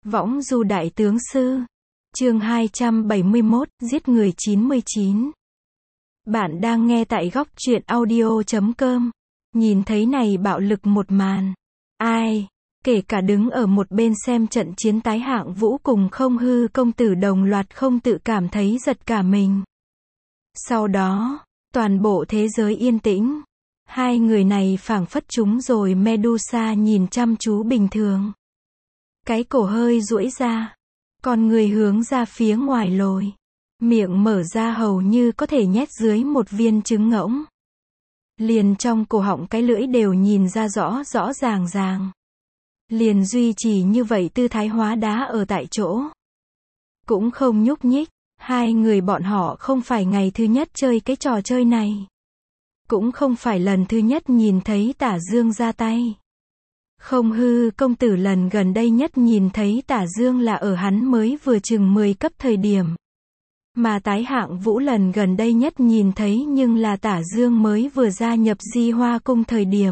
Võng du đại tướng sư. Chương 271, giết người 99. Bạn đang nghe tại góc truyện audio.com. Nhìn thấy này bạo lực một màn. Ai, kể cả đứng ở một bên xem trận chiến tái hạng vũ cùng Không Hư công tử đồng loạt không tự cảm thấy giật cả mình. Sau đó, toàn bộ thế giới yên tĩnh. Hai người này phảng phất chúng rồi Medusa nhìn chăm chú bình thường. Cái cổ hơi duỗi ra, con người hướng ra phía ngoài lồi, miệng mở ra hầu như có thể nhét dưới một viên trứng ngỗng. Liền trong cổ họng cái lưỡi đều nhìn ra rõ rõ ràng. Liền duy trì như vậy tư thái hóa đá ở tại chỗ. Cũng không nhúc nhích, hai người bọn họ không phải ngày thứ nhất chơi cái trò chơi này. Cũng không phải lần thứ nhất nhìn thấy Tả Dương ra tay. Không Hư công tử lần gần đây nhất nhìn thấy Tả Dương là ở hắn mới vừa chừng 10 cấp thời điểm. Mà tái hạng vũ lần gần đây nhất nhìn thấy nhưng là Tả Dương mới vừa gia nhập Di Hoa cung thời điểm.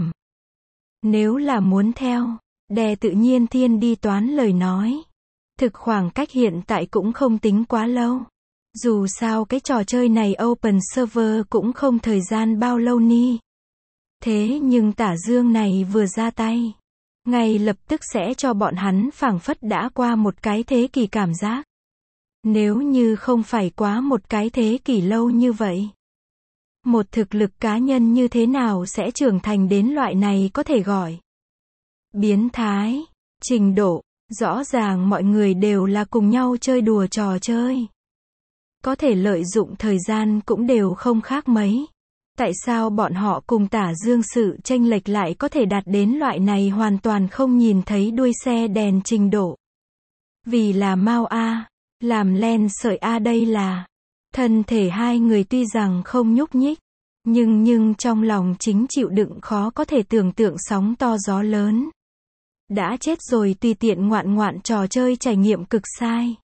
Nếu là muốn theo, đè tự nhiên thiên đi toán lời nói. Thực khoảng cách hiện tại cũng không tính quá lâu. Dù sao cái trò chơi này open server cũng không thời gian bao lâu ni. Thế nhưng Tả Dương này vừa ra tay, ngay lập tức sẽ cho bọn hắn phảng phất đã qua một cái thế kỷ cảm giác. Nếu như không phải quá một cái thế kỷ lâu như vậy, một thực lực cá nhân như thế nào sẽ trưởng thành đến loại này có thể gọi biến thái, trình độ, rõ ràng mọi người đều là cùng nhau chơi đùa trò chơi. Có thể lợi dụng thời gian cũng đều không khác mấy. Tại sao bọn họ cùng Tả Dương sự chênh lệch lại có thể đạt đến loại này hoàn toàn không nhìn thấy đuôi xe đèn trình độ? Vì là mau a, làm len sợi a đây là. Thân thể hai người tuy rằng không nhúc nhích, nhưng trong lòng chính chịu đựng khó có thể tưởng tượng sóng to gió lớn. Đã chết rồi tùy tiện ngoạn trò chơi trải nghiệm cực sai.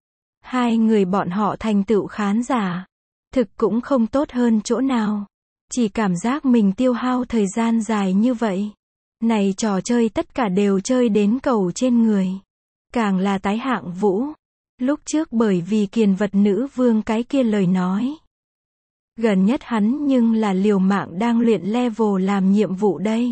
Hai người bọn họ thành tựu khán giả, thực cũng không tốt hơn chỗ nào. Chỉ cảm giác mình tiêu hao thời gian dài như vậy. Này trò chơi tất cả đều chơi đến cầu trên người. Càng là tái hạng vũ. Lúc trước bởi vì kiền vật nữ vương cái kia lời nói. Gần nhất hắn nhưng là liều mạng đang luyện level làm nhiệm vụ đây.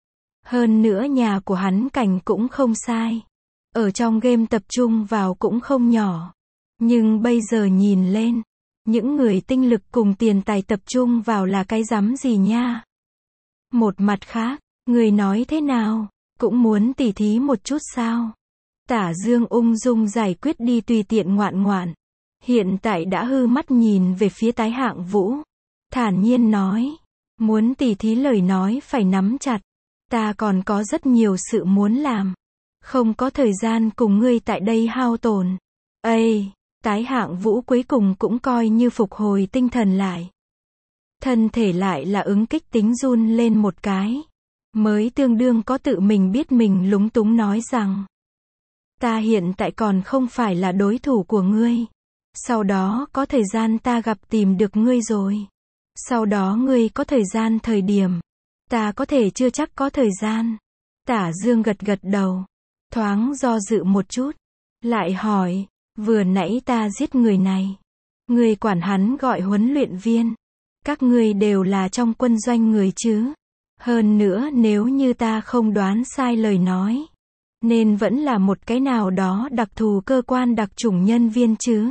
Hơn nữa nhà của hắn cảnh cũng không sai. Ở trong game tập trung vào cũng không nhỏ. Nhưng bây giờ nhìn lên, những người tinh lực cùng tiền tài tập trung vào là cái rắm gì nha. Một mặt khác, người nói thế nào, cũng muốn tỉ thí một chút sao. Tả Dương ung dung giải quyết đi tùy tiện ngoạn. Hiện tại đã hư mắt nhìn về phía tái hạng vũ. Thản nhiên nói, muốn tỉ thí lời nói phải nắm chặt. Ta còn có rất nhiều sự muốn làm. Không có thời gian cùng ngươi tại đây hao tổn. Ây! Tái hạng vũ cuối cùng cũng coi như phục hồi tinh thần lại. Thân thể lại là ứng kích tính run lên một cái. Mới tương đương có tự mình biết mình lúng túng nói rằng. Ta hiện tại còn không phải là đối thủ của ngươi. Sau đó có thời gian ta gặp tìm được ngươi rồi. Sau đó ngươi có thời gian thời điểm. Ta có thể chưa chắc có thời gian. Tả Dương gật đầu. Thoáng do dự một chút. Lại hỏi. Vừa nãy ta giết người này. Ngươi quản hắn gọi huấn luyện viên. Các ngươi đều là trong quân doanh người chứ. Hơn nữa nếu như ta không đoán sai lời nói. Nên vẫn là một cái nào đó đặc thù cơ quan đặc chủng nhân viên chứ.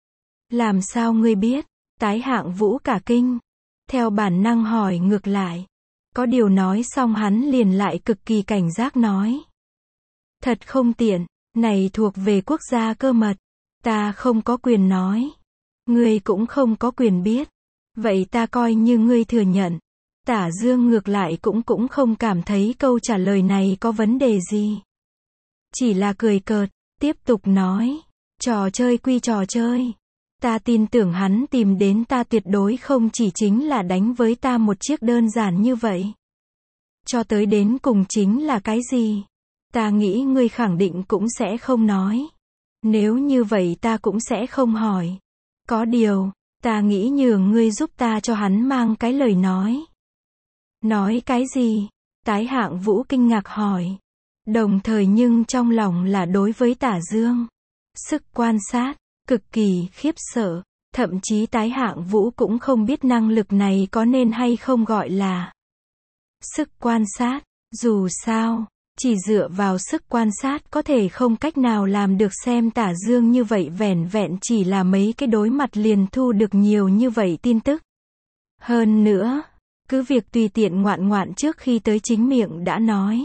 Làm sao ngươi biết? Tái hạng vũ cả kinh. Theo bản năng hỏi ngược lại. Có điều nói xong hắn liền lại cực kỳ cảnh giác nói. Thật không tiện. Này thuộc về quốc gia cơ mật. Ta không có quyền nói. Ngươi cũng không có quyền biết. Vậy ta coi như ngươi thừa nhận. Tả Dương ngược lại cũng không cảm thấy câu trả lời này có vấn đề gì. Chỉ là cười cợt, tiếp tục nói. Trò chơi quy trò chơi. Ta tin tưởng hắn tìm đến ta tuyệt đối không chỉ chính là đánh với ta một chiếc đơn giản như vậy. Cho tới đến cùng chính là cái gì? Ta nghĩ ngươi khẳng định cũng sẽ không nói. Nếu như vậy ta cũng sẽ không hỏi. Có điều, ta nghĩ nhường ngươi giúp ta cho hắn mang cái lời nói. Nói cái gì? Tái hạng vũ kinh ngạc hỏi. Đồng thời nhưng trong lòng là đối với Tả Dương. Sức quan sát, cực kỳ khiếp sợ, thậm chí Tái Hạng Vũ cũng không biết năng lực này có nên hay không gọi là sức quan sát, dù sao, chỉ dựa vào sức quan sát có thể không cách nào làm được xem Tả Dương như vậy vẻn vẹn chỉ là mấy cái đối mặt liền thu được nhiều như vậy tin tức. Hơn nữa, cứ việc tùy tiện ngoạn ngoạn trước khi tới chính miệng đã nói.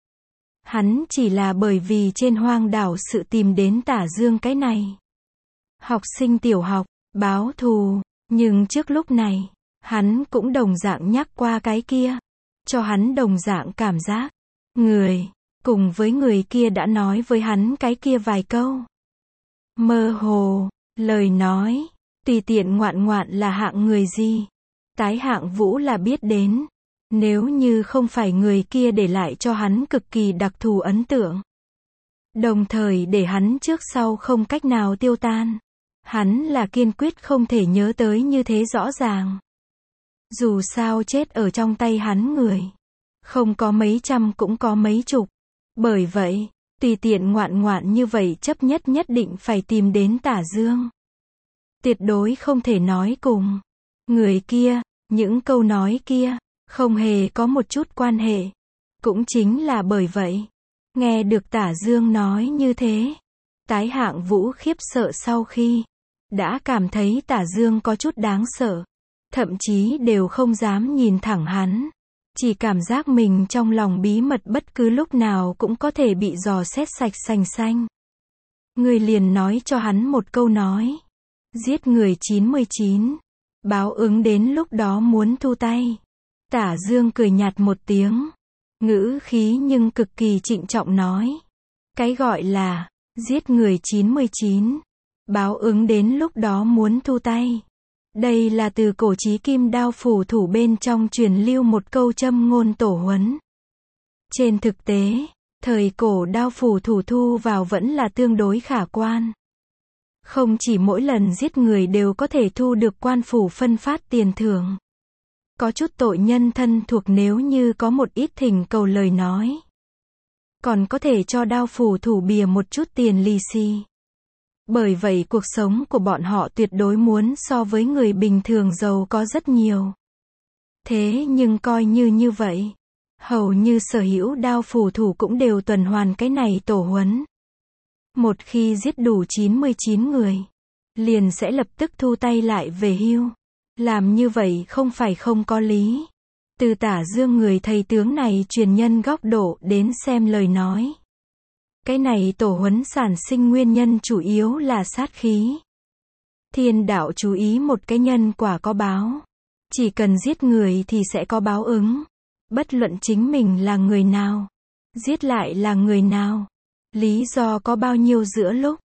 Hắn chỉ là bởi vì trên hoang đảo sự tìm đến Tả Dương cái này. Học sinh tiểu học, báo thù, nhưng trước lúc này, hắn cũng đồng dạng nhắc qua cái kia. Cho hắn đồng dạng cảm giác. Người, cùng với người kia đã nói với hắn cái kia vài câu. Mơ hồ, lời nói, tùy tiện ngoạn ngoạn là hạng người gì. Tái Hạng Vũ là biết đến. Nếu như không phải người kia để lại cho hắn cực kỳ đặc thù ấn tượng. Đồng thời để hắn trước sau không cách nào tiêu tan. Hắn là kiên quyết không thể nhớ tới như thế rõ ràng. Dù sao chết ở trong tay hắn người. Không có mấy trăm cũng có mấy chục. Bởi vậy, tùy tiện ngoạn ngoạn như vậy chấp nhất định phải tìm đến Tả Dương. Tuyệt đối không thể nói cùng người kia, những câu nói kia, không hề có một chút quan hệ. Cũng chính là bởi vậy, nghe được Tả Dương nói như thế, Tái Hạng Vũ khiếp sợ sau khi đã cảm thấy Tả Dương có chút đáng sợ, thậm chí đều không dám nhìn thẳng hắn. Chỉ cảm giác mình trong lòng bí mật bất cứ lúc nào cũng có thể bị dò xét sạch sành xanh. Người liền nói cho hắn một câu nói. Giết người 99. Báo ứng đến lúc đó muốn thu tay. Tả Dương cười nhạt một tiếng. Ngữ khí nhưng cực kỳ trịnh trọng nói. Cái gọi là, giết người 99. Báo ứng đến lúc đó muốn thu tay. Đây là từ cổ chí kim đao phủ thủ bên trong truyền lưu một câu châm ngôn tổ huấn. Trên thực tế, thời cổ đao phủ thủ thu vào vẫn là tương đối khả quan. Không chỉ mỗi lần giết người đều có thể thu được quan phủ phân phát tiền thưởng. Có chút tội nhân thân thuộc nếu như có một ít thỉnh cầu lời nói. Còn có thể cho đao phủ thủ bìa một chút tiền lì xì. Bởi vậy cuộc sống của bọn họ tuyệt đối muốn so với người bình thường giàu có rất nhiều. Thế nhưng coi như vậy, hầu như sở hữu đao phủ thủ cũng đều tuần hoàn cái này tổ huấn. Một khi giết đủ 99 người, liền sẽ lập tức thu tay lại về hưu. Làm như vậy không phải không có lý. Từ Tả Dương người thầy tướng này truyền nhân góc độ đến xem lời nói. Cái này tổ huấn sản sinh nguyên nhân chủ yếu là sát khí. Thiên đạo chú ý một cái nhân quả có báo. Chỉ cần giết người thì sẽ có báo ứng. Bất luận chính mình là người nào. Giết lại là người nào. Lý do có bao nhiêu giữa lúc.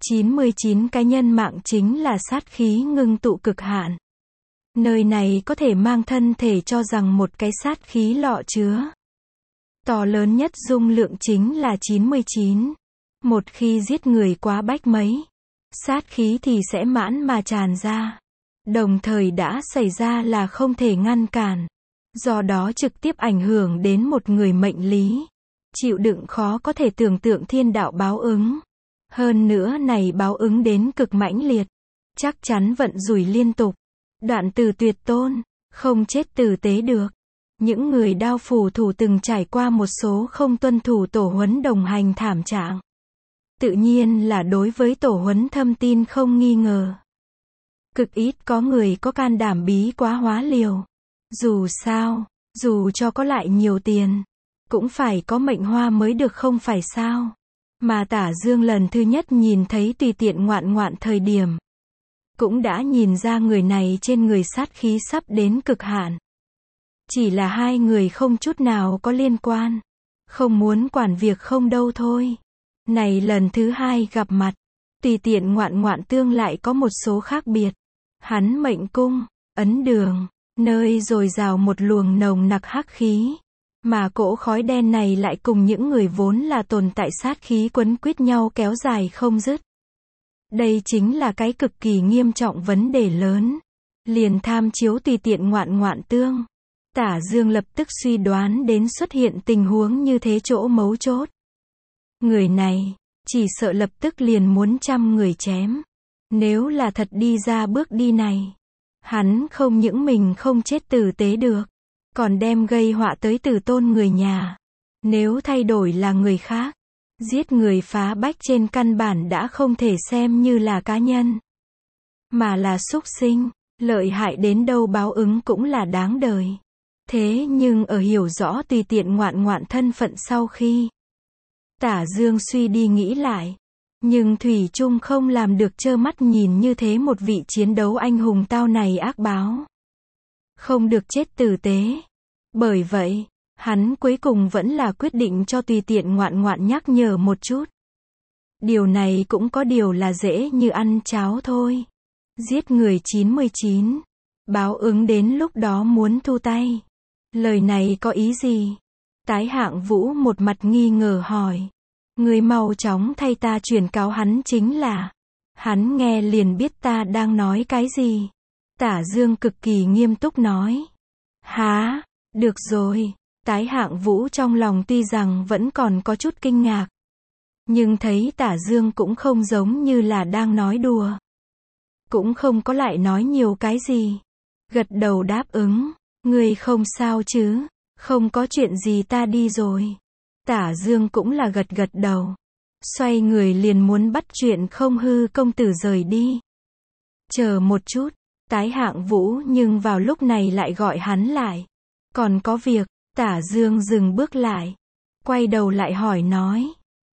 99 cái nhân mạng chính là sát khí ngưng tụ cực hạn. Nơi này có thể mang thân thể cho rằng một cái sát khí lọ chứa. To lớn nhất dung lượng chính là 99. Một khi giết người quá bách mấy, sát khí thì sẽ mãn mà tràn ra. Đồng thời đã xảy ra là không thể ngăn cản. Do đó trực tiếp ảnh hưởng đến một người mệnh lý. Chịu đựng khó có thể tưởng tượng thiên đạo báo ứng. Hơn nữa này báo ứng đến cực mãnh liệt. Chắc chắn vận rủi liên tục. Đoạn từ tuyệt tôn, không chết tử tế được. Những người đao phủ thủ từng trải qua một số không tuân thủ tổ huấn đồng hành thảm trạng. Tự nhiên là đối với tổ huấn thâm tin không nghi ngờ. Cực ít có người có can đảm bí quá hóa liều. Dù sao, dù cho có lại nhiều tiền, cũng phải có mệnh hoa mới được không phải sao. Mà Tả Dương lần thứ nhất nhìn thấy tùy tiện ngoạn ngoạn thời điểm. Cũng đã nhìn ra người này trên người sát khí sắp đến cực hạn. Chỉ là hai người không chút nào có liên quan. Không muốn quản việc không đâu thôi. Này lần thứ hai gặp mặt. Tùy tiện ngoạn ngoạn tương lại có một số khác biệt. Hắn mệnh cung, ấn đường, nơi dồi dào một luồng nồng nặc hắc khí. Mà cỗ khói đen này lại cùng những người vốn là tồn tại sát khí quấn quýt nhau kéo dài không dứt. Đây chính là cái cực kỳ nghiêm trọng vấn đề lớn. Liền tham chiếu tùy tiện ngoạn ngoạn tương. Tả Dương lập tức suy đoán đến xuất hiện tình huống như thế chỗ mấu chốt. Người này, chỉ sợ lập tức liền muốn trăm người chém. Nếu là thật đi ra bước đi này, hắn không những mình không chết tử tế được, còn đem gây họa tới tử tôn người nhà. Nếu thay đổi là người khác, giết người phá bách trên căn bản đã không thể xem như là cá nhân, mà là súc sinh, lợi hại đến đâu báo ứng cũng là đáng đời. Thế nhưng ở hiểu rõ tùy tiện ngoạn ngoạn thân phận sau khi, Tả Dương suy đi nghĩ lại, nhưng thủy chung không làm được trơ mắt nhìn như thế một vị chiến đấu anh hùng tao này ác báo, không được chết tử tế. Bởi vậy, hắn cuối cùng vẫn là quyết định cho tùy tiện ngoạn ngoạn nhắc nhở một chút. Điều này cũng có điều là dễ như ăn cháo thôi. Giết người 99, báo ứng đến lúc đó muốn thu tay. Lời này có ý gì? Tái Hạng Vũ một mặt nghi ngờ hỏi. Người mau chóng thay ta truyền cáo hắn chính là. Hắn nghe liền biết ta đang nói cái gì. Tả Dương cực kỳ nghiêm túc nói. Hả? Được rồi. Tái Hạng Vũ trong lòng tuy rằng vẫn còn có chút kinh ngạc, nhưng thấy Tả Dương cũng không giống như là đang nói đùa, cũng không có lại nói nhiều cái gì, gật đầu đáp ứng. Người không sao chứ? Không có chuyện gì, ta đi rồi. Tả Dương cũng là gật gật đầu, xoay người liền muốn bắt chuyện Không Hư công tử rời đi. Chờ một chút. Tái Hạng Vũ nhưng vào lúc này lại gọi hắn lại. Còn có việc. Tả Dương dừng bước lại, quay đầu lại hỏi nói.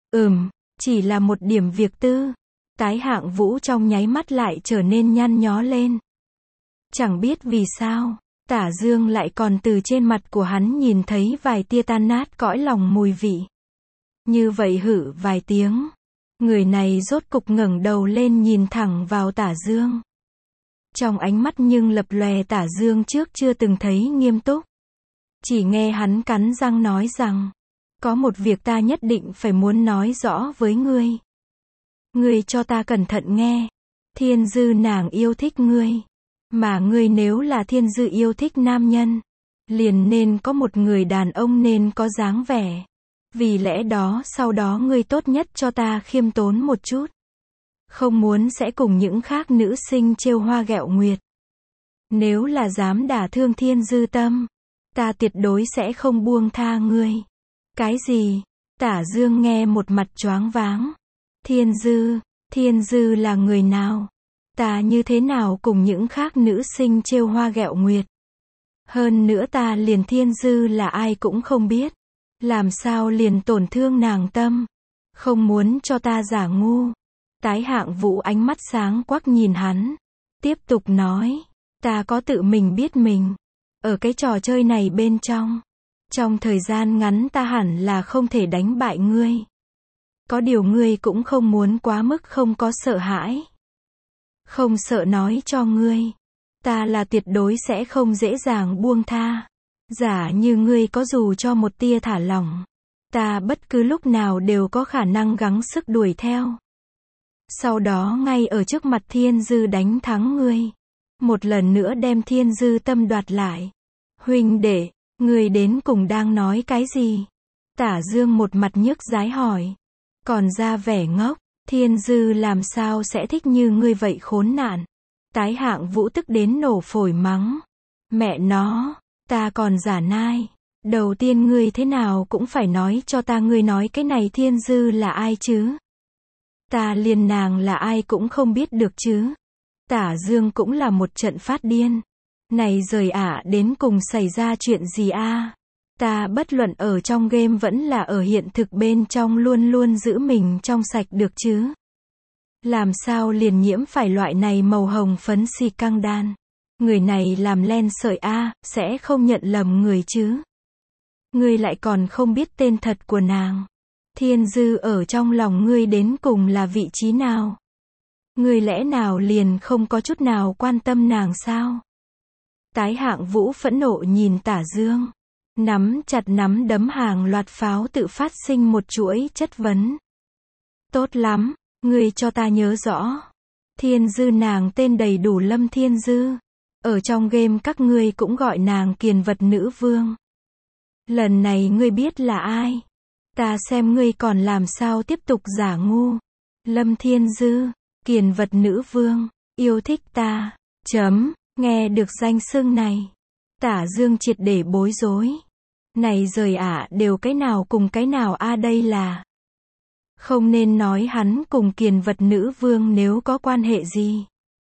Chỉ là một điểm việc tư. Tái Hạng Vũ trong nháy mắt lại trở nên nhăn nhó lên. Chẳng biết vì sao, Tả Dương lại còn từ trên mặt của hắn nhìn thấy vài tia tan nát cõi lòng mùi vị. Như vậy hử vài tiếng, người này rốt cục ngẩng đầu lên nhìn thẳng vào Tả Dương. Trong ánh mắt nhưng lập lòe Tả Dương trước chưa từng thấy nghiêm túc. Chỉ nghe hắn cắn răng nói rằng, có một việc ta nhất định phải muốn nói rõ với ngươi. Ngươi cho ta cẩn thận nghe. Thiên Dư nàng yêu thích ngươi. Mà ngươi nếu là Thiên Dư yêu thích nam nhân, liền nên có một người đàn ông nên có dáng vẻ. Vì lẽ đó sau đó ngươi tốt nhất cho ta khiêm tốn một chút. Không muốn sẽ cùng những khác nữ sinh trêu hoa ghẹo nguyệt. Nếu là dám đả thương Thiên Dư tâm, ta tuyệt đối sẽ không buông tha ngươi. Cái gì? Tả Dương nghe một mặt choáng váng. Thiên Dư là người nào? Ta như thế nào cùng những khác nữ sinh trêu hoa ghẹo nguyệt? Hơn nữa ta liền Thiên Dư là ai cũng không biết. Làm sao liền tổn thương nàng tâm? Không muốn cho ta giả ngu. Tái Hạng Vũ ánh mắt sáng quắc nhìn hắn, tiếp tục nói. Ta có tự mình biết mình. Ở cái trò chơi này bên trong thời gian ngắn ta hẳn là không thể đánh bại ngươi. Có điều ngươi cũng không muốn quá mức không có sợ hãi. Không sợ nói cho ngươi, ta là tuyệt đối sẽ không dễ dàng buông tha. Giả như ngươi có dù cho một tia thả lỏng, ta bất cứ lúc nào đều có khả năng gắng sức đuổi theo. Sau đó ngay ở trước mặt Thiên Dư đánh thắng ngươi. Một lần nữa đem Thiên Dư tâm đoạt lại. Huynh đệ, ngươi đến cùng đang nói cái gì? Tả Dương một mặt nhức dái hỏi. Còn ra vẻ ngốc, Thiên Dư làm sao sẽ thích như ngươi vậy khốn nạn? Tái Hạng Vũ tức đến nổ phổi mắng. Mẹ nó, ta còn giả nai. Đầu tiên ngươi thế nào cũng phải nói cho ta ngươi nói cái này Thiên Dư là ai chứ? Ta liền nàng là ai cũng không biết được chứ? Tả Dương cũng là một trận phát điên. Này rời đến cùng xảy ra chuyện gì a? Ta bất luận ở trong game vẫn là ở hiện thực bên trong luôn luôn giữ mình trong sạch được chứ? Làm sao liền nhiễm phải loại này màu hồng phấn xì căng đan? Người này làm len sợi sẽ không nhận lầm người chứ? Ngươi lại còn không biết tên thật của nàng. Thiên Dư ở trong lòng ngươi đến cùng là vị trí nào? Ngươi lẽ nào liền không có chút nào quan tâm nàng sao? Tái Hạng Vũ phẫn nộ nhìn Tả Dương, nắm chặt nắm đấm hàng loạt pháo tự phát sinh một chuỗi chất vấn. Tốt lắm, ngươi cho ta nhớ rõ. Thiên Dư nàng tên đầy đủ Lâm Thiên Dư. Ở trong game các ngươi cũng gọi nàng Kiền Vật Nữ Vương. Lần này ngươi biết là ai? Ta xem ngươi còn làm sao tiếp tục giả ngu. Lâm Thiên Dư, Kiền Vật Nữ Vương, yêu thích ta. Nghe được danh xưng này. Tả Dương triệt để bối rối. Này rời đều cái nào cùng cái nào đây là. Không nên nói hắn cùng Kiền Vật Nữ Vương nếu có quan hệ gì.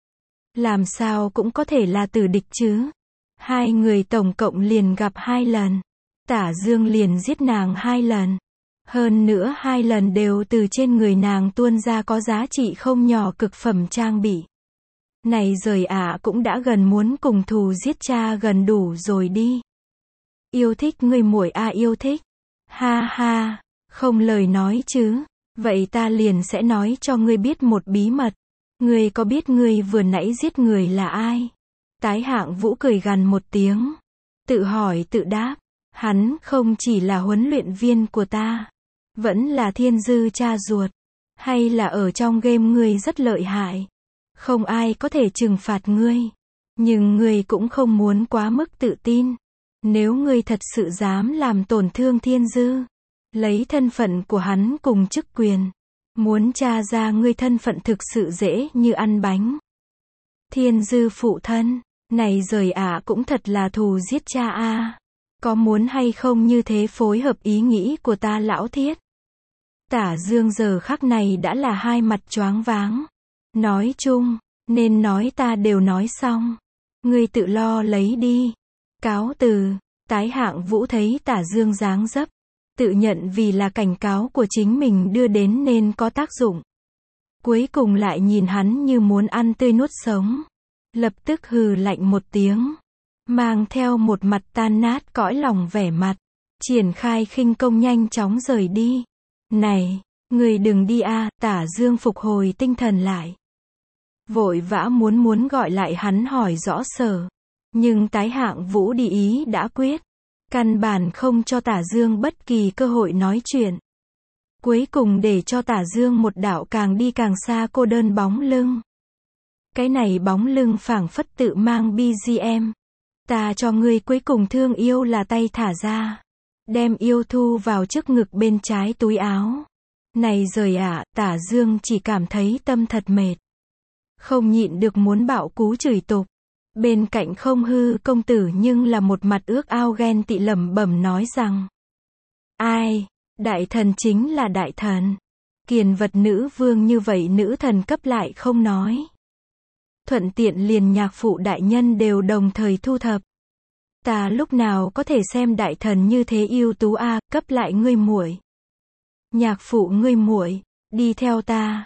Làm sao cũng có thể là tử địch chứ. Hai người tổng cộng liền gặp 2 lần. Tả Dương liền giết nàng 2 lần. Hơn nữa 2 lần đều từ trên người nàng tuôn ra có giá trị không nhỏ cực phẩm trang bị. Này rời cũng đã gần muốn cùng thù giết cha gần đủ rồi đi. Yêu thích ngươi muội yêu thích. Ha ha, không lời nói chứ. Vậy ta liền sẽ nói cho ngươi biết một bí mật. Ngươi có biết ngươi vừa nãy giết người là ai? Tái Hạng Vũ cười gằn một tiếng. Tự hỏi tự đáp. Hắn không chỉ là huấn luyện viên của ta. Vẫn là Thiên Dư cha ruột. Hay là ở trong game ngươi rất lợi hại. Không ai có thể trừng phạt ngươi. Nhưng ngươi cũng không muốn quá mức tự tin. Nếu ngươi thật sự dám làm tổn thương Thiên Dư. Lấy thân phận của hắn cùng chức quyền. Muốn tra ra ngươi thân phận thực sự dễ như ăn bánh. Thiên Dư phụ thân. Này rời cũng thật là thù giết cha Có muốn hay không như thế phối hợp ý nghĩ của ta lão Thiết? Tả Dương giờ khắc này đã là hai mặt choáng váng. Nói chung, nên nói ta đều nói xong. Ngươi tự lo lấy đi. Cáo từ. Tái Hạng Vũ thấy Tả Dương dáng dấp. Tự nhận vì là cảnh cáo của chính mình đưa đến nên có tác dụng. Cuối cùng lại nhìn hắn như muốn ăn tươi nuốt sống. Lập tức hừ lạnh một tiếng. Mang theo một mặt tan nát cõi lòng vẻ mặt. Triển khai khinh công nhanh chóng rời đi. Này, người đừng đi Tả Dương phục hồi tinh thần lại. Vội vã muốn gọi lại hắn hỏi rõ sở. Nhưng Tái Hạng Vũ đi ý đã quyết. Căn bản không cho Tả Dương bất kỳ cơ hội nói chuyện. Cuối cùng để cho Tả Dương một đạo càng đi càng xa cô đơn bóng lưng. Cái này bóng lưng phảng phất tự mang BGM. Ta cho ngươi cuối cùng thương yêu là tay thả ra. Đem yêu thu vào trước ngực bên trái túi áo. Này rời Tả Dương chỉ cảm thấy tâm thật mệt. Không nhịn được muốn bạo cú chửi tục. Bên cạnh Không Hư công tử nhưng là một mặt ước ao ghen tị lẩm bẩm nói rằng. Ai, đại thần chính là đại thần. Kiền Vật Nữ Vương như vậy nữ thần cấp lại không nói. Thuận tiện liền nhạc phụ đại nhân đều đồng thời thu thập. Ta lúc nào có thể xem đại thần như thế ưu tú cấp lại ngươi muội. Nhạc phụ ngươi muội, đi theo ta.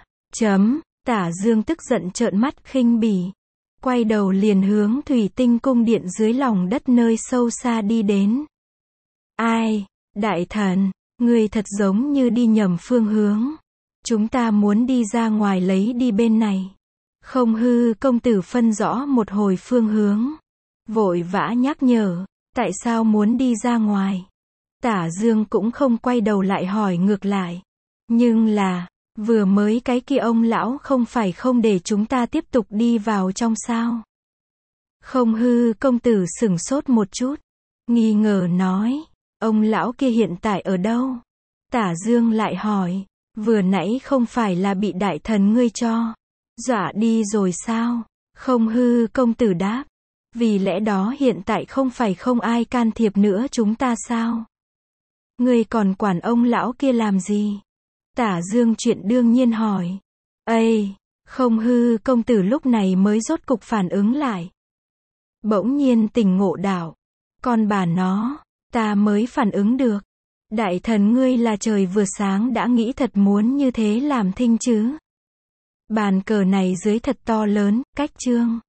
Tả Dương tức giận trợn mắt khinh bỉ. Quay đầu liền hướng Thủy Tinh cung điện dưới lòng đất nơi sâu xa đi đến. Ai, đại thần, ngươi thật giống như đi nhầm phương hướng. Chúng ta muốn đi ra ngoài lấy đi bên này. Không Hư công tử phân rõ một hồi phương hướng. Vội vã nhắc nhở, tại sao muốn đi ra ngoài? Tả Dương cũng không quay đầu lại hỏi ngược lại. Nhưng là, vừa mới cái kia ông lão không phải không để chúng ta tiếp tục đi vào trong sao? Không Hư công tử sửng sốt một chút. Nghi ngờ nói, ông lão kia hiện tại ở đâu? Tả Dương lại hỏi, vừa nãy không phải là bị đại thần ngươi cho dọa đi rồi sao? Không Hư công tử đáp, vì lẽ đó hiện tại không phải không ai can thiệp nữa chúng ta sao? Ngươi còn quản ông lão kia làm gì? Tả Dương chuyện đương nhiên hỏi. Không Hư công tử lúc này mới rốt cục phản ứng lại. Bỗng nhiên tỉnh ngộ đạo. Con bà nó, ta mới phản ứng được. Đại thần ngươi là trời vừa sáng đã nghĩ thật muốn như thế làm thinh chứ? Bàn cờ này dưới thật to lớn, cách trương.